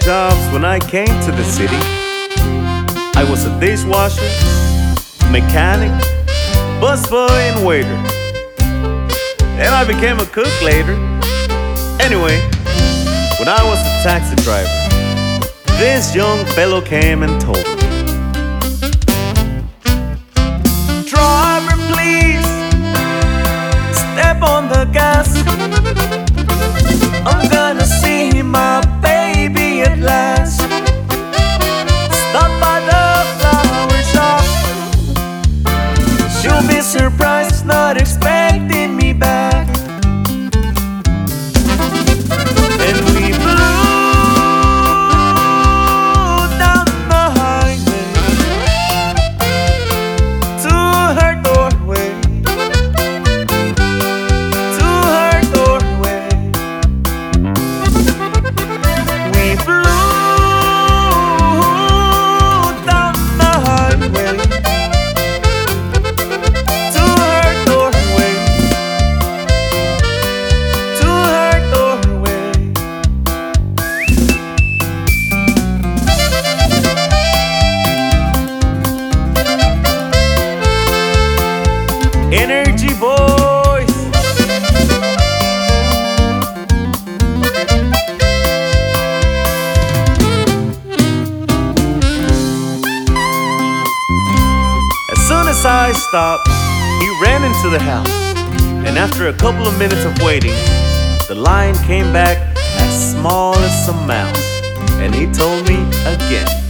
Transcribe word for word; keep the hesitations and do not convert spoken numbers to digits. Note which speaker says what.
Speaker 1: jobs when I came to the city. I was a dishwasher, mechanic, busboy, and waiter. And I became a cook later. Anyway, when I was a taxi driver, this young fellow came and told me, "Driver, please, step on the gas. I'm gonna see my baby at last. Stop by the flower shop. She'll be surprised, not expecting me back." And we flew down the highway to her doorway, to her doorway. We flew down the highway to her doorway, to her doorway. Energy boys. As soon as I stopped, he ran into the house. And after a couple of minutes of waiting, the lion came back as small as a mouse. And he told me again,